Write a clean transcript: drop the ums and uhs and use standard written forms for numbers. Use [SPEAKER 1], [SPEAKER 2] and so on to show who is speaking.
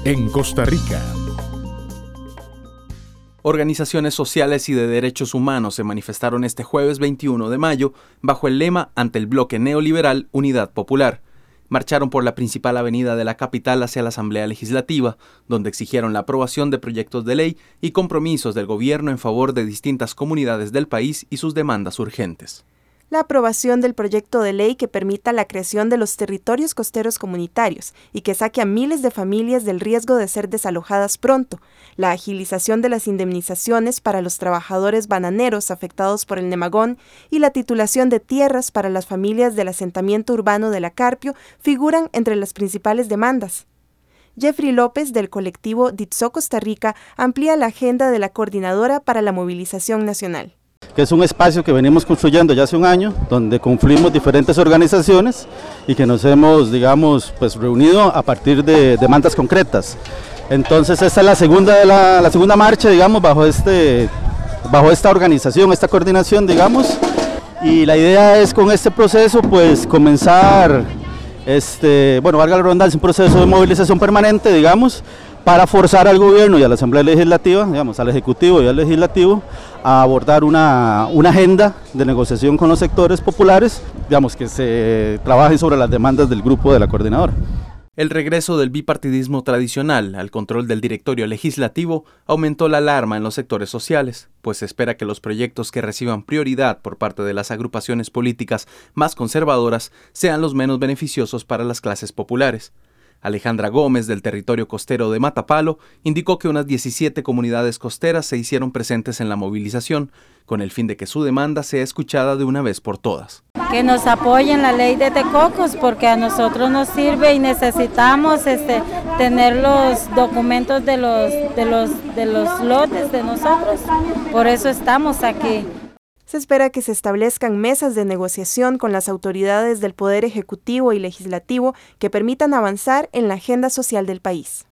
[SPEAKER 1] en Costa Rica. Organizaciones sociales y de derechos humanos se manifestaron este jueves 21 de mayo bajo el lema ante el bloque neoliberal Unidad Popular. Marcharon por la principal avenida de la capital hacia la Asamblea Legislativa, donde exigieron la aprobación de proyectos de ley y compromisos del gobierno en favor de distintas comunidades del país y sus demandas urgentes.
[SPEAKER 2] La aprobación del proyecto de ley que permita la creación de los territorios costeros comunitarios y que saque a miles de familias del riesgo de ser desalojadas pronto, la agilización de las indemnizaciones para los trabajadores bananeros afectados por el Nemagón y la titulación de tierras para las familias del asentamiento urbano de La Carpio figuran entre las principales demandas. Jeffrey López, del colectivo DITSO Costa Rica, amplía la agenda de la Coordinadora para la Movilización Nacional.
[SPEAKER 3] Que es un espacio que venimos construyendo ya hace un año, donde confluimos diferentes organizaciones y que nos hemos, reunido a partir de demandas concretas. Entonces esta es la segunda marcha, bajo esta organización, esta coordinación, y la idea es con este proceso, comenzar, valga la redundancia, un proceso de movilización permanente, para forzar al gobierno y a la Asamblea Legislativa, al Ejecutivo y al Legislativo, a abordar una agenda de negociación con los sectores populares, que se trabaje sobre las demandas del grupo de la Coordinadora.
[SPEAKER 1] El regreso del bipartidismo tradicional al control del directorio legislativo aumentó la alarma en los sectores sociales, pues se espera que los proyectos que reciban prioridad por parte de las agrupaciones políticas más conservadoras sean los menos beneficiosos para las clases populares. Alejandra Gómez, del territorio costero de Matapalo, indicó que unas 17 comunidades costeras se hicieron presentes en la movilización, con el fin de que su demanda sea escuchada de una vez por todas.
[SPEAKER 4] Que nos apoyen la ley de Tecocos, porque a nosotros nos sirve y necesitamos tener los documentos de los lotes de nosotros. Por eso estamos aquí.
[SPEAKER 2] Se espera que se establezcan mesas de negociación con las autoridades del Poder Ejecutivo y Legislativo que permitan avanzar en la agenda social del país.